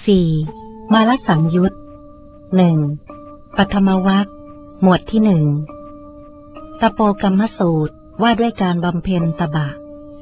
4. มาลสังยุต 1. ปฐมวรรคหมวดที่ 1. ตโปกรรมสูตรว่าด้วยการบำเพ็ญตบะ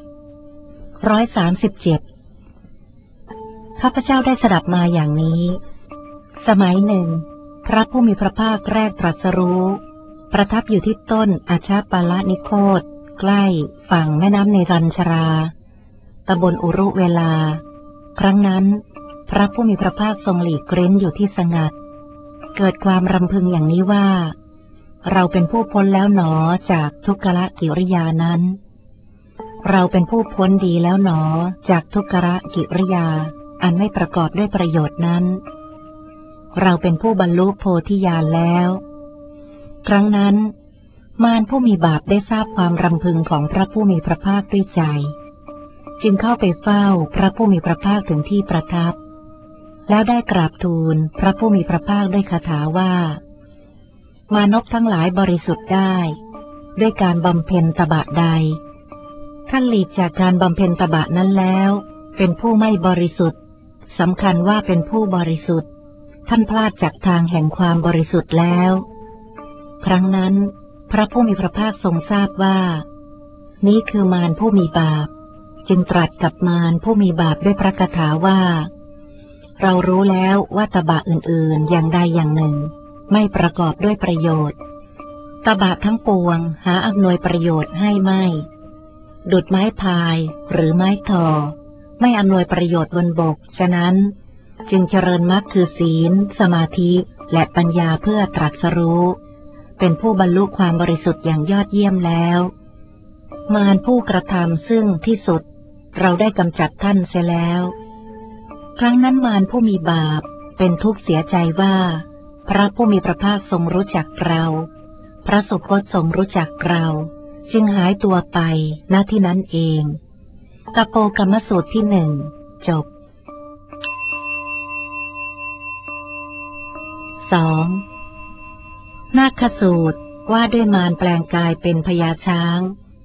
137 ข้าพเจ้าได้สดับมาอย่างนี้ สมัยหนึ่งพระผู้มีพระภาคแรกตรัสรู้ประทับอยู่ที่ต้นอาชาปาลนิโคตใกล้ฝั่งแม่น้ำเนรัญชราตำบลอุรุเวลาครั้งนั้นพระผู้มีพระภาคทรงหลีกเร้นอยู่ที่สงัดเกิดความรำพึงอย่างนี้ว่าเราเป็นผู้พ้นแล้วหนอจากทุกขกิริยานั้นเราเป็นผู้พ้นดีแล้วหนอจากทุกขกิริยาอันไม่ประกอบด้วยประโยชน์นั้นเราเป็นผู้บรรลุโพธิญาณแล้วครั้งนั้นมารผู้มีบาปได้ทราบความรำพึงของพระผู้มีพระภาคด้วยใจจึงเข้าไปเฝ้าพระผู้มีพระภาคถึงที่ประทับแล้วได้กราบทูลพระผู้มีพระภาคด้วยคาถาว่ามานพทั้งหลายบริสุทธิ์ได้ด้วยการบำเพ็ญตบะใดท่านหลีกจากการบำเพ็ญตบะนั้นแล้วเป็นผู้ไม่บริสุทธิ์สำคัญว่าเป็นผู้บริสุทธิ์ท่านพลาดจากทางแห่งความบริสุทธิ์แล้วครั้งนั้นพระผู้มีพระภาคทรงทราบว่านี้คือมารผู้มีบาปจึงตรัสกับมารผู้มีบาปด้วยพระคาถาว่าเรารู้แล้วว่าตบะอื่นๆอย่างใดอย่างหนึ่งไม่ประกอบด้วยประโยชน์ตบะทั้งปวงหาอำนวยประโยชน์ให้ไม่ดุจไม้พายหรือไม้ทอไม่อำนวยประโยชน์บนบกฉะนั้นจึงเจริญมรรคคือศีลสมาธิและปัญญาเพื่อตรัสรู้เป็นผู้บรรลุความบริสุทธิ์อย่างยอดเยี่ยมแล้วมารผู้กระทำซึ่งที่สุดเราได้กำจัดท่านเสียแล้วครั้งนั้นมารผู้มีบาปเป็นทุกข์เสียใจว่าพระผู้มีพระภาคทรงรู้จักเราพระสุคตทรงรู้จักเราจึงหายตัวไปณที่นั้นเองตโปกรรมสูตรที่ 1จบ 2. นาคสูตรว่าด้วยมารแปลงกายเป็นพญาช้าง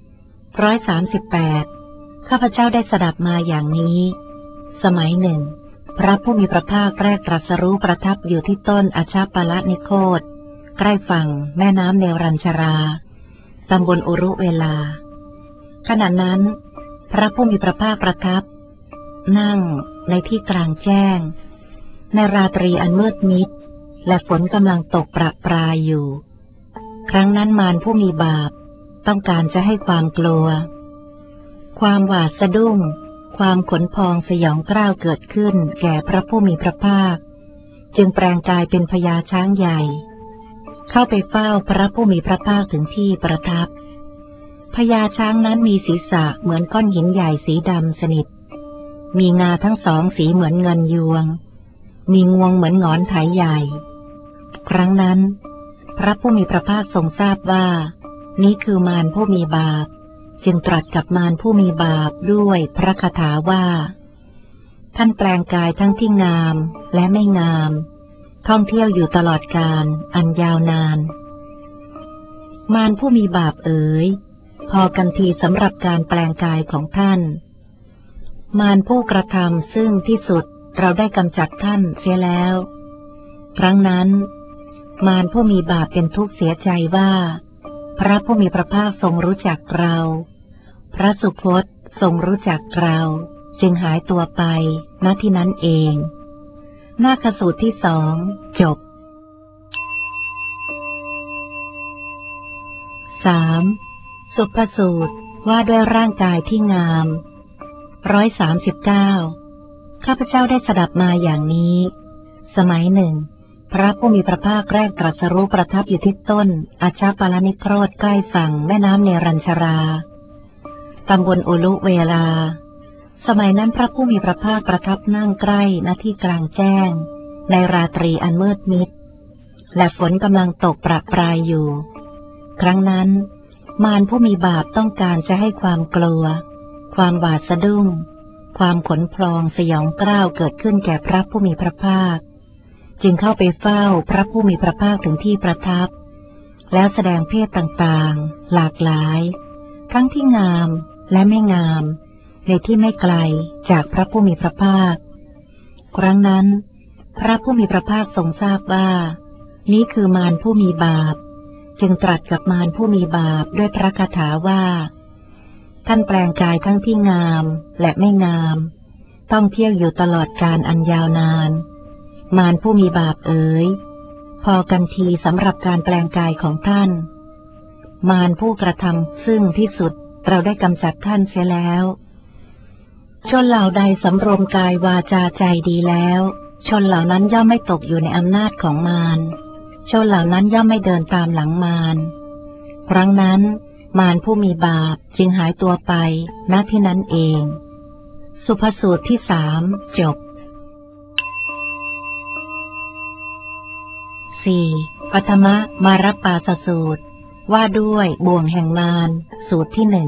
138ข้าพเจ้าได้สดับมาอย่างนี้สมัยหนึ่งพระผู้มีพระภาคแรกตรัสรู้ประทับอยู่ที่ต้นอาชาปาลนิโคตใกล้ฝั่งแม่น้ำเนรัญชราตำบลอุรุเวลาขณะนั้นพระผู้มีพระภาคประทับนั่งในที่กลางแจ้งในราตรีอันมืดมิดและฝนกำลังตกประปรายอยู่ครั้งนั้นมารผู้มีบาปต้องการจะให้ความกลัวความหวาดสะดุ้งความขนพองสยองกล้าวเกิดขึ้นแก่พระผู้มีพระภาคจึงแปลงกายเป็นพญาช้างใหญ่เข้าไปเฝ้าพระผู้มีพระภาคถึงที่ประทับพญาช้างนั้นมีศีรษะเหมือนก้อนหินใหญ่สีดำสนิทมีงาทั้งสองสีเหมือนเงินยวงมีงวงเหมือนหงอนไถใหญ่ครั้งนั้นพระผู้มีพระภาคทรงทราบว่านี้คือมารผู้มีบาปจึงตรัสกับมารผู้มีบาปด้วยพระคาถาว่าท่านแปลงกายทั้งที่งามและไม่งามท่องเที่ยวอยู่ตลอดกาลอันยาวนานมารผู้มีบาปเอ๋ยพอกันทีสำหรับการแปลงกายของท่านมารผู้กระทำซึ่งที่สุดเราได้กำจัดท่านเสียแล้วครั้งนั้นมารผู้มีบาปเป็นทุกข์เสียใจว่าพระผู้มีพระภาคทรงรู้จักเราพระสุคตทรงรู้จักเราจึงหายตัวไปณที่นั้นเองนาคสูตรที่ 2จบ 3. สุภสูตรว่าด้วยร่างกายที่งาม139ข้าพเจ้าได้สดับมาอย่างนี้สมัยหนึ่งพระผู้มีพระภาคแรกตรัสรู้ประทับอยู่ที่ต้นอาชาปาลนิโคตใกล้ฝั่งแม่น้ำเนรัญชราตำบลอุรุเวลาสมัยนั้นพระผู้มีพระภาคประทับนั่งใกล้ณที่กลางแจ้งในราตรีอันมืดมิดและฝนกำลังตกประปรายอยู่ครั้งนั้นมารผู้มีบาปต้องการจะให้ความกลัวความหวาดสะดุ้งความขนพองสยองกล้าวเกิดขึ้นแก่พระผู้มีพระภาคจึงเข้าไปเฝ้าพระผู้มีพระภาคถึงที่ประทับแล้วแสดงเพศต่างๆหลากหลายทั้งที่งามและไม่งามในที่ไม่ไกลจากพระผู้มีพระภาคครั้งนั้นพระผู้มีพระภาคทรงทราบว่านี้คือมารผู้มีบาปจึงตรัสกับมารผู้มีบาปด้วยพระคาถาว่าท่านแปลงกายทั้งที่งามและไม่งามต้องเที่ยวอยู่ตลอดกาลอันยาวนานมารผู้มีบาปเอ๋ยพอกันทีสำหรับการแปลงกายของท่านมารผู้กระทำซึ่งที่สุดเราได้กำจัดท่านเสียแล้วชนเหล่าใดสำรวมกายวาจาใจดีแล้วชนเหล่านั้นย่อมไม่ตกอยู่ในอำนาจของมารชนเหล่านั้นย่อมไม่เดินตามหลังมารครั้งนั้นมารผู้มีบาปจึงหายตัวไปณที่นั้นเองสุภสูตรที่3จบ 4. ปัทมมารปาสสูตรว่าด้วยบ่วงแห่งมารสูตรที่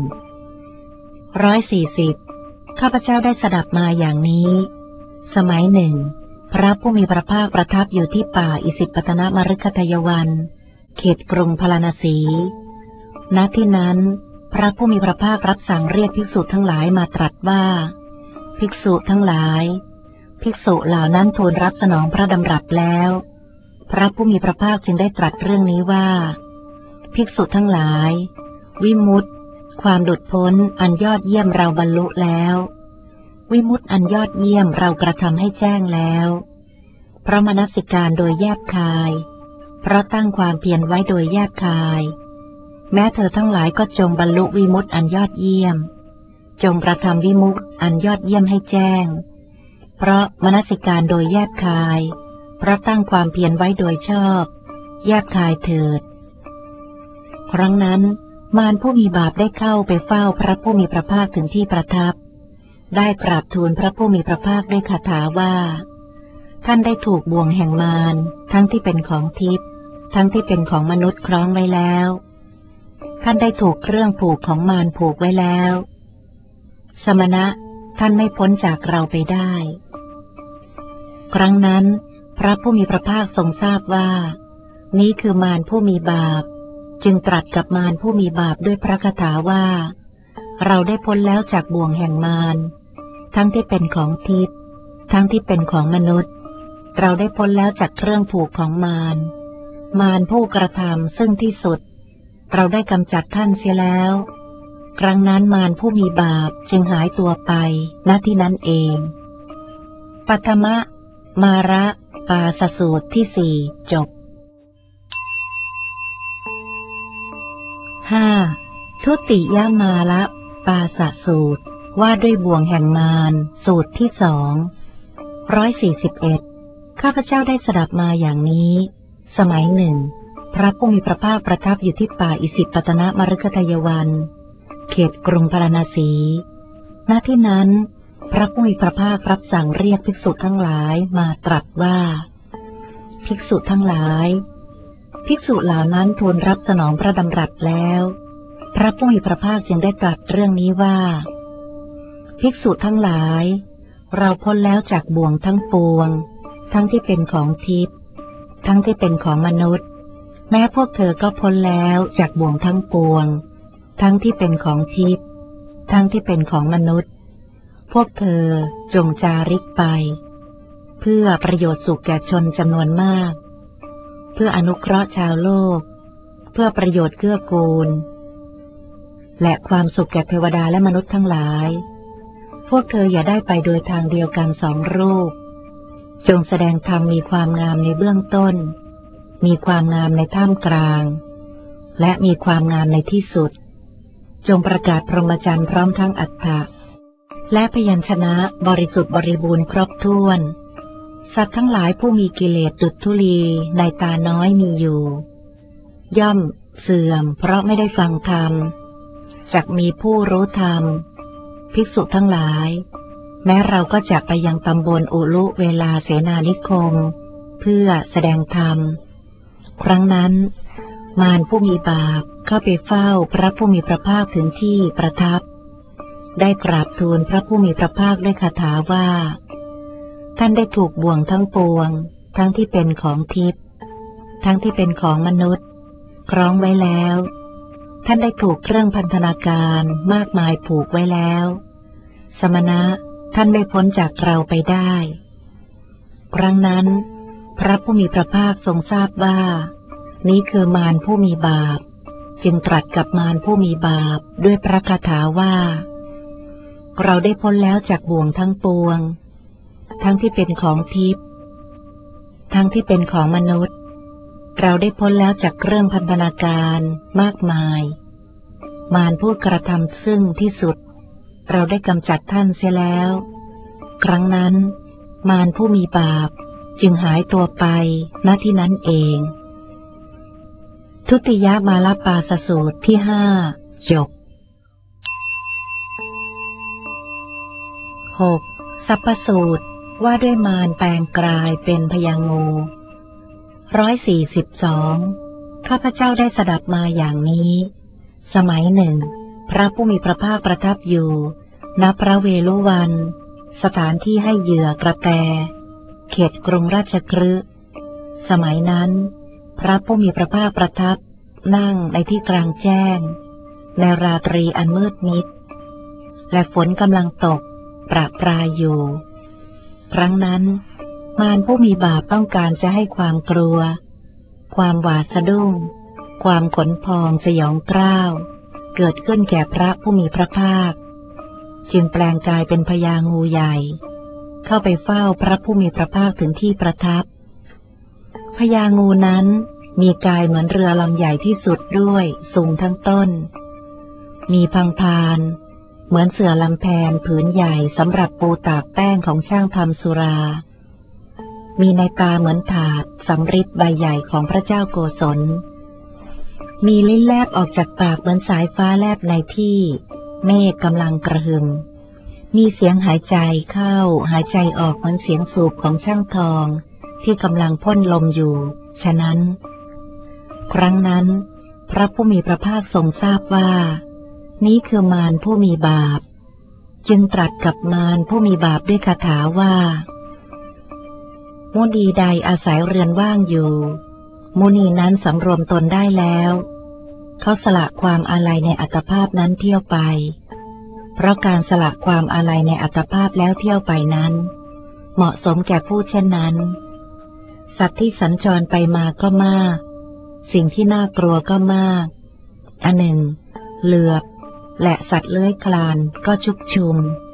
140ข้าพเจ้าได้สดับมาอย่างนี้สมัยหนึ่งพระผู้มีพระภาคประทับอยู่ที่ป่าอิสิปตนมฤคทายวันเขตกรุงพาราณสี ณ ที่นั้นพระผู้มีพระภาครับสั่งเรียกภิกษุทั้งหลายมาตรัสว่าภิกษุทั้งหลายภิกษุเหล่านั้นทูลรับสนองพระดำรัสแล้วพระผู้มีพระภาคจึงได้ตรัสเรื่องนี้ว่าภิกษุทั้งหลายวิมุตติความหลุดพ้นอันยอดเยี่ยมเราบรรลุแล้ววิมุตติอันยอดเยี่ยมเรากระทำให้แจ้งแล้วเพราะมนสิการโดยแยบคายเพราะตั้งความเพียรไว้โดยแยบคายแม้เธอทั้งหลายก็จงบรรลุวิมุตติอันยอดเยี่ยมจงกระทำวิมุตติอันยอดเยี่ยมให้แจ้งเพราะมนสิการโดยแยบคายเพราะตั้งความเพียรไว้โดยชอบแยบคายเถิดครั้งนั้นมารผู้มีบาปได้เข้าไปเฝ้าพระผู้มีพระภาคถึงที่ประทับได้กราบทูลพระผู้มีพระภาคด้วยคาถาว่าท่านได้ถูกบ่วงแห่งมารทั้งที่เป็นของทิพย์ทั้งที่เป็นของมนุษย์คล้องไว้แล้วท่านได้ถูกเครื่องผูกของมารผูกไว้แล้วสมณะท่านไม่พ้นจากเราไปได้ครั้งนั้นพระผู้มีพระภาคทรงทราบว่านี้คือมารผู้มีบาปจึงตรัสกับมารผู้มีบาปด้วยพระคาถาว่าเราได้พ้นแล้วจากบ่วงแห่งมารทั้งที่เป็นของทิพย์ทั้งที่เป็นของมนุษย์เราได้พ้นแล้วจากเครื่องผูกของมารมารผู้กระทำซึ่งที่สุดเราได้กำจัดท่านเสียแล้วครั้งนั้นมารผู้มีบาปจึงหายตัวไปณที่นั้นเองปัทมมาระปาสสูตรที่4จบ 5. ทุติยมาระปาสสูตรว่าด้วยบ่วงแห่งมารสูตรที่241ข้าพเจ้าได้สดับมาอย่างนี้สมัยหนึ่งพระผู้มีพระภาคประทับอยู่ที่ป่าอิสิปตนมฤคทายวันเขตกรุงพาราณสี ณ ที่นั้นพระผู้มีพระภาครับสั่งเรียกภิกษุทั้งหลายมาตรัสว่าภิกษุทั้งหลายภิกษุเหล่านั้นทูลรับสนองพระดำรัสแล้วพระผู้มีพระภาคจึงได้ตรัสเรื่องนี้ว่าภิกษุทั้งหลายเราพ้นแล้วจากบ่วงทั้งปวงทั้งที่เป็นของทิพย์ทั้งที่เป็นของมนุษย์แม้พวกเธอก็พ้นแล้วจากบ่วงทั้งปวงทั้งที่เป็นของทิพย์ทั้งที่เป็นของมนุษย์พวกเธอจงจาริกไปเพื่อประโยชน์สุขแก่ชนจำนวนมากเพื่ออนุเคราะห์ชาวโลกเพื่อประโยชน์เกื้อกูลและความสุขแก่เทวดาและมนุษย์ทั้งหลายพวกเธออย่าได้ไปโดยทางเดียวกัน2 รูปจงแสดงธรรมมีความงามในเบื้องต้นมีความงามในท่ามกลางและมีความงามในที่สุดจงประกาศพรหมจรรย์พร้อมทั้งอัฏฐะและพยัญชนะบริสุทธิ์บริบูรณ์ครบถ้วนสัตว์ทั้งหลายผู้มีกิเลสดุจธุลีในตาน้อยมีอยู่ย่อมเสื่อมเพราะไม่ได้ฟังธรรมจักมีผู้รู้ธรรมภิกษุทั้งหลายแม้เราก็จะไปยังตำบลอุลุเวลาเสนานิคมเพื่อแสดงธรรมครั้งนั้นมารผู้มีบาปเข้าไปเฝ้าพระผู้มีพระภาคถึงที่ประทับได้กราบทูลพระผู้มีพระภาคด้วยคาถาว่าท่านได้ถูกบ่วงทั้งปวงทั้งที่เป็นของทิพย์ทั้งที่เป็นของมนุษย์คล้องไว้แล้วท่านได้ถูกเครื่องพันธนาการมากมายผูกไว้แล้วสมณะท่านไม่พ้นจากเราไปได้ครั้งนั้นพระผู้มีพระภาคทรงทราบว่านี้คือมารผู้มีบาปจึงตรัสกับมารผู้มีบาปด้วยพระคาถาว่าเราได้พ้นแล้วจากบ่วงทั้งปวงทั้งที่เป็นของทิพย์ทั้งที่เป็นของมนุษย์เราได้พ้นแล้วจากเครื่องพันธนาการมากมายมารผู้กระทำซึ่งที่สุดเราได้กำจัดท่านเสียแล้วครั้งนั้นมารผู้มีบาปจึงหายตัวไปณที่นั้นเองทุติยมาลปาสสูตรที่5จบ 6. สัพพสูตรว่าด้วยมารแปลงกลายเป็นพญางู142ข้าพเจ้าได้สดับมาอย่างนี้สมัยหนึ่งพระผู้มีพระภาคประทับอยู่ณพระเวฬุวันสถานที่ให้เหยื่อกระแตเขตกรุงราชคฤห์สมัยนั้นพระผู้มีพระภาคประทับนั่งในที่กลางแจ้งในราตรีอันมืดมิดและฝนกำลังตกประปรายอยู่ครั้งนั้นมารผู้มีบาปต้องการจะให้ความกลัวความหวาดสะดุ้งความขนพองสยองกล้าวเกิดขึ้นแก่พระผู้มีพระภาคจึงแปลงกายเป็นพญางูใหญ่เข้าไปเฝ้าพระผู้มีพระภาคถึงที่ประทับพญางูนั้นมีกายเหมือนเรือลำใหญ่ที่สุดด้วยสูงทั้งต้นมีพังพานเหมือนเสื่อลำแพนผืนใหญ่สำหรับปูตากแป้งของช่างทำสุรามีในตาเหมือนถาดสำริดใบใหญ่ของพระเจ้าโกศลมีลิ้นแลบออกจากปากเหมือนสายฟ้าแลบในที่เมฆกำลังกระหึ่มมีเสียงหายใจเข้าหายใจออกเหมือนเสียงสูบของช่างทองที่กำลังพ่นลมอยู่ฉะนั้นครั้งนั้นพระผู้มีพระภาคทรงทราบว่านี้คือมารผู้มีบาปจึงตรัสกับมารผู้มีบาปด้วยคาถาว่ามุนีใดอาศัยเรือนว่างอยู่มุนีนั้นสำรวมตนได้แล้วเขาสละความอาลัยในอัตภาพนั้นเที่ยวไปเพราะการสละความอาลัยในอัตภาพแล้วเที่ยวไปนั้นเหมาะสมแก่ผู้เช่นนั้นสัตว์ที่สัญจรไปมาก็มากสิ่งที่น่ากลัวก็มากอันหนึ่งเหลือบและสัตว์เลื้อยคลานก็ชุกชุม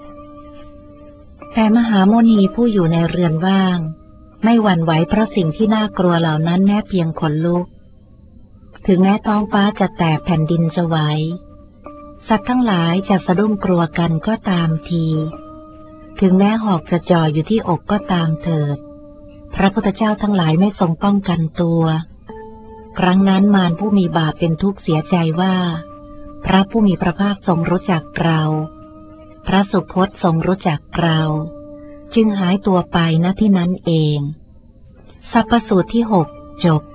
แต่มหาโมนีผู้อยู่ในเรือนว่างไม่หวั่นไหวเพราะสิ่งที่น่ากลัวเหล่านั้นแม้เพียงขนลุกถึงแม้ท้องฟ้าจะแตกแผ่นดินจะไหวสัตว์ทั้งหลายจะสะดุ้งกลัวกันก็ตามทีถึงแม้หอกจะจ่ออยู่ที่อกก็ตามเถิดพระพุทธเจ้าทั้งหลายไม่ทรงป้องกันตัวครั้งนั้นมารผู้มีบาปเป็นทุกข์เสียใจว่าพระผู้มีพระภาคทรงรู้จักเราพระสุคตทรงรู้จักเราจึงหายตัวไปณที่นั้นเองสัพพสูตรที่6จบ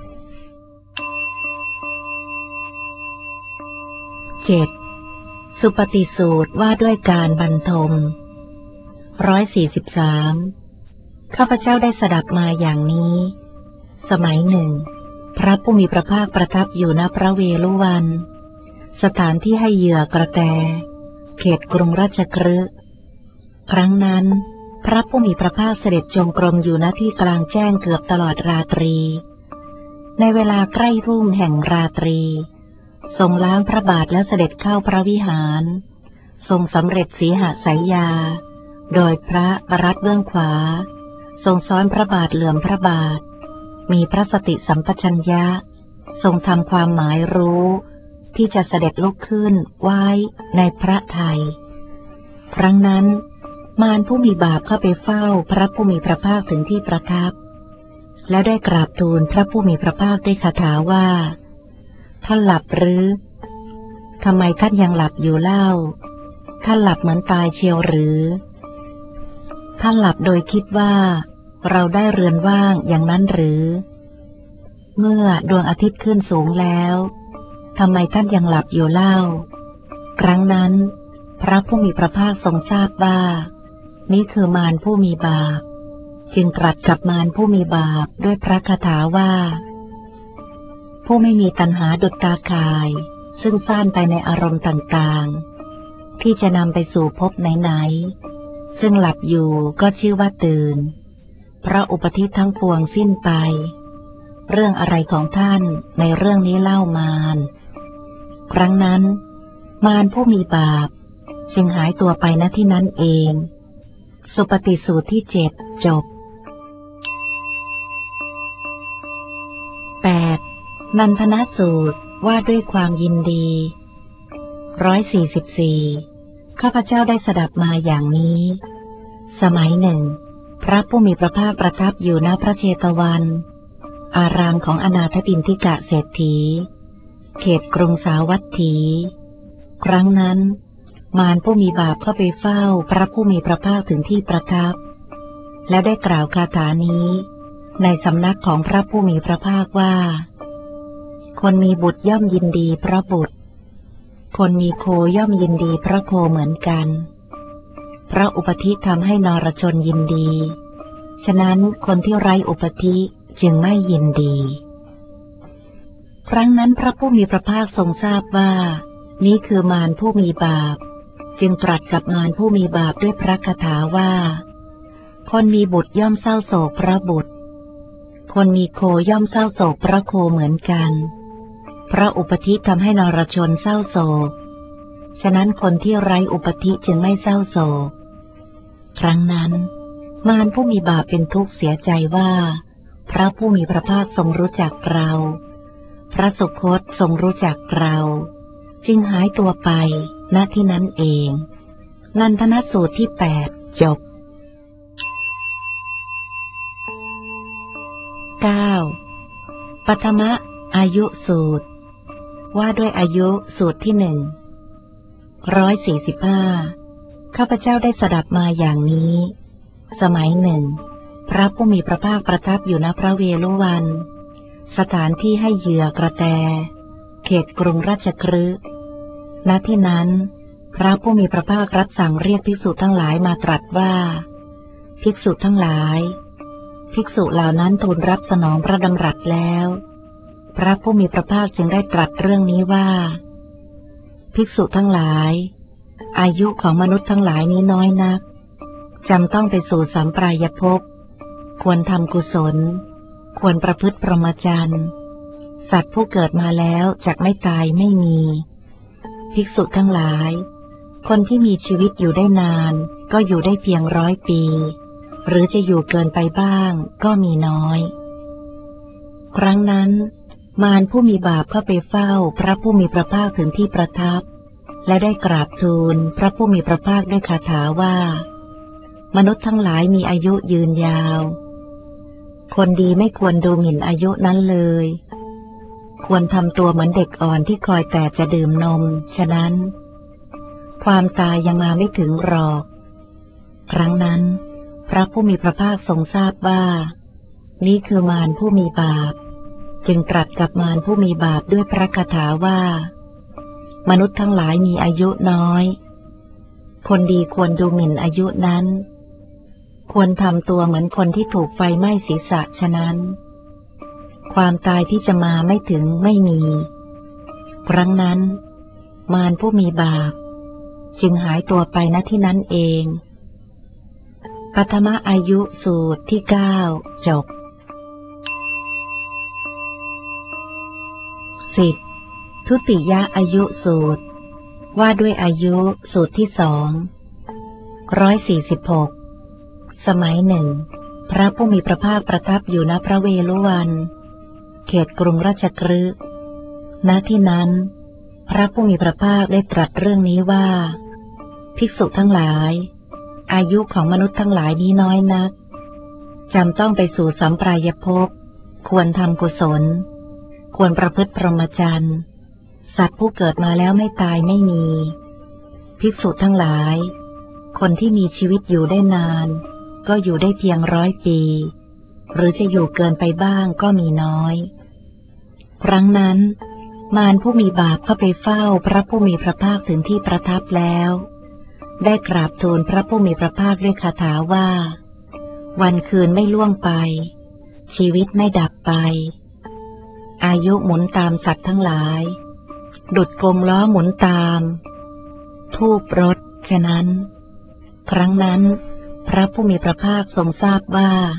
7. สุปฏิสูตรว่าด้วยการบรรทม143ข้าพเจ้าได้สดับมาอย่างนี้สมัยหนึ่งพระผู้มีพระภาคประทับอยู่ณพระเวฬุวันสถานที่ให้เหยื่อกระแตเขตกรุงราชคฤห์ครั้งนั้นพระผู้มีพระภาคเสด็จจงกรมอยู่ณที่กลางแจ้งเกือบตลอดราตรีในเวลาใกล้รุ่งแห่งราตรีทรงล้างพระบาทแล้วเสด็จเข้าพระวิหารทรงสำเร็จสีหสายยาโดยพระบรัตเบื้องขวาทรงซ้อนพระบาทเหลื่อมพระบาทมีพระสติสัมปชัญญะทรงทำความหมายรู้ที่จะเสด็จลุกขึ้นไว้ในพระทัยครั้งนั้นมารผู้มีบาปเข้าไปเฝ้าพระผู้มีพระภาคถึงที่ประทับแล้วได้กราบทูลพระผู้มีพระภาคด้วยคาถาว่าท่านหลับหรือทำไมท่านยังหลับอยู่เล่าท่านหลับเหมือนตายเชียวหรือท่านหลับโดยคิดว่าเราได้เรือนว่างอย่างนั้นหรือเมื่อดวงอาทิตย์ขึ้นสูงแล้วทำไมท่านยังหลับอยู่เล่าครั้งนั้นพระผู้มีพระภาคทรงทราบว่านี้คือมารผู้มีบาปจึงตรัสกับมารผู้มีบาปด้วยพระคาถาว่าผู้ไม่มีตัณหาดุจตาข่ายซึ่งซ่านไปในอารมณ์ต่างๆที่จะนำไปสู่ภพไหนๆซึ่งหลับอยู่ก็ชื่อว่าตื่นพระอุปธิทั้งปวงสิ้นไปเรื่องอะไรของท่านในเรื่องนี้เล่ามารครั้งนั้นมารผู้มีบาปจึงหายตัวไปณที่นั้นเองสุปฏิสูตรที่7จบ 8. นันทนาสูตรว่าด้วยความยินดี144ข้าพเจ้าได้สดับมาอย่างนี้สมัยหนึ่งพระผู้มีพระภาคประทับอยู่ณพระเชตวันอารามของอนาถปิณฑิกะเศรษฐีเขตกรุงสาวัตถี ครั้งนั้นมารผู้มีบาปเข้าไปเฝ้าพระผู้มีพระภาคถึงที่ประทับและได้กล่าวคาถานี้ในสำนักของพระผู้มีพระภาคว่าคนมีบุตรย่อมยินดีพระบุตรคนมีโคย่อมยินดีพระโคเหมือนกันพระอุปธิทำให้นรชนยินดีฉะนั้นคนที่ไร้อุปธิจึงไม่ยินดีครั้งนั้นพระผู้มีพระภาคทรงทราบว่านี้คือมารผู้มีบาปจึงตรัสกับมารผู้มีบาปด้วยพระคาถาว่าคนมีบุตรย่อมเศร้าโศกพระบุตรคนมีโคย่อมเศร้าโศกพระโคเหมือนกันพระอุปธิทำให้นรชนเศร้าโศกฉะนั้นคนที่ไร้อุปธิจึงไม่เศร้าโศกครั้งนั้นมารผู้มีบาปเป็นทุกข์เสียใจว่าพระผู้มีพระภาคทรงรู้จักเราพระสุคตทรงรู้จักเราจึงหายตัวไปณที่นั้นเองนันทนาสูตรที่8จบ 9. ปฐมอายุสูตรว่าด้วยอายุสูตรที่145ข้าพเจ้าได้สดับมาอย่างนี้สมัยหนึ่งพระผู้มีพระภาคประทับอยู่ณพระเวฬุวันสถานที่ให้เหยื่อกระแตเขตกรุงราชคฤห์ณที่นั้นพระผู้มีพระภาครับสั่งเรียกภิกษุทั้งหลายมาตรัสว่าภิกษุทั้งหลายภิกษุเหล่านั้นทูลรับสนองพระดำรัสแล้วพระผู้มีพระภาคจึงได้ตรัสเรื่องนี้ว่าภิกษุทั้งหลายอายุของมนุษย์ทั้งหลายนี้น้อยนักจำต้องไปสู่สัมปรายภพควรทำกุศลควรประพฤติพรหมจรรย์สัตว์ผู้เกิดมาแล้วจักไม่ตายไม่มีภิกษุทั้งหลายคนที่มีชีวิตอยู่ได้นานก็อยู่ได้เพียง100 ปีหรือจะอยู่เกินไปบ้างก็มีน้อยครั้งนั้นมารผู้มีบาปเข้าไปเฝ้าพระผู้มีพระภาคถึงที่ประทับและได้กราบทูลพระผู้มีพระภาคด้วยคาถาว่ามนุษย์ทั้งหลายมีอายุยืนยาวคนดีไม่ควรดูหมิ่นอายุนั้นเลยควรทำตัวเหมือนเด็กอ่อนที่คอยแต่จะดื่มนมฉะนั้นความตายยังมาไม่ถึงหรอกครั้งนั้นพระผู้มีพระภาคทรงทราบว่านี่คือมารผู้มีบาปจึงตรัสกับมารผู้มีบาปด้วยพระคาถาว่ามนุษย์ทั้งหลายมีอายุน้อยคนดีควรดูหมิ่นอายุนั้นควรทำตัวเหมือนคนที่ถูกไฟไหม้ศีรษะฉะนั้นความตายที่จะมาไม่ถึงไม่มีครั้งนั้นมารผู้มีบาปจึงหายตัวไปณที่นั้นเองปฐมอายุสูตรที่9จบ 10. ทุติยอายุสูตรว่าด้วยอายุสูตรที่146สมัยหนึ่งพระผู้มีพระภาคประทับอยู่ณพระเวฬุวันเขตกรุงราชคฤห์ณที่นั้นพระผู้มีพระภาคได้ตรัสเรื่องนี้ว่าภิกษุทั้งหลายอายุของมนุษย์ทั้งหลายนี้น้อยนักจำต้องไปสู่สัมปรายภพควรทำกุศลควรประพฤติพรหมจรรย์สัตว์ผู้เกิดมาแล้วไม่ตายไม่มีภิกษุทั้งหลายคนที่มีชีวิตอยู่ได้นานก็อยู่ได้เพียง100 ปีหรือจะอยู่เกินไปบ้างก็มีน้อยครั้งนั้นมารผู้มีบาปเข้าไปเฝ้าพระผู้มีพระภาคถึงที่ประทับแล้วได้กราบทูลพระผู้มีพระภาคด้วยคาถาว่าวันคืนไม่ล่วงไปชีวิตไม่ดับไปอายุหมุนตามสัตว์ทั้งหลายดุจกงล้อหมุนตามทูปรถฉะนั้นครั้งนั้นพระผู้มีพระภาคทรงทราบว่า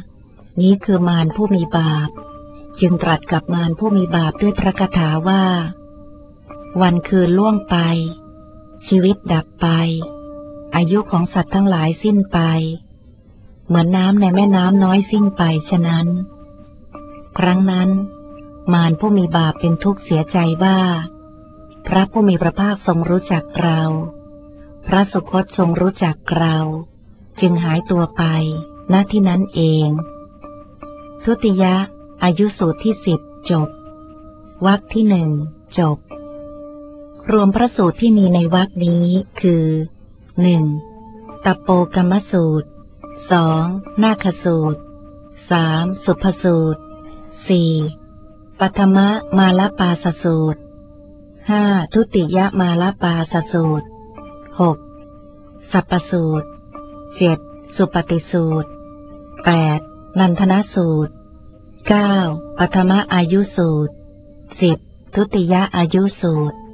นี้คือมารผู้มีบาปจึงตรัสกับมารผู้มีบาปด้วยพระคาถาว่าวันคืนล่วงไปชีวิตดับไปอายุของสัตว์ทั้งหลายสิ้นไปเหมือนน้ำในแม่น้ำน้อยสิ้นไปฉะนั้นครั้งนั้นมารผู้มีบาปเป็นทุกข์เสียใจว่าพระผู้มีพระภาคทรงรู้จักเราพระสุคตทรงรู้จักเราจึงหายตัวไปณที่นั้นเองทุติยะอายุสูตรที่10จบวรรคที่1จบรวมพระสูตรที่มีในวรรคนี้คือ 1. ตปโปกัมมสูตร 2. นาคสูตร 3. สุภสูตร 4. ปัทมมาลปาสสูตร 5. ทุติยมาลปาสสูตร 6. สัปปสูตร 7. สุปฏิสูตร 8. นันทนสูตร 9. ปัทมอายุสูตร 10. ทุติยอายุสูตร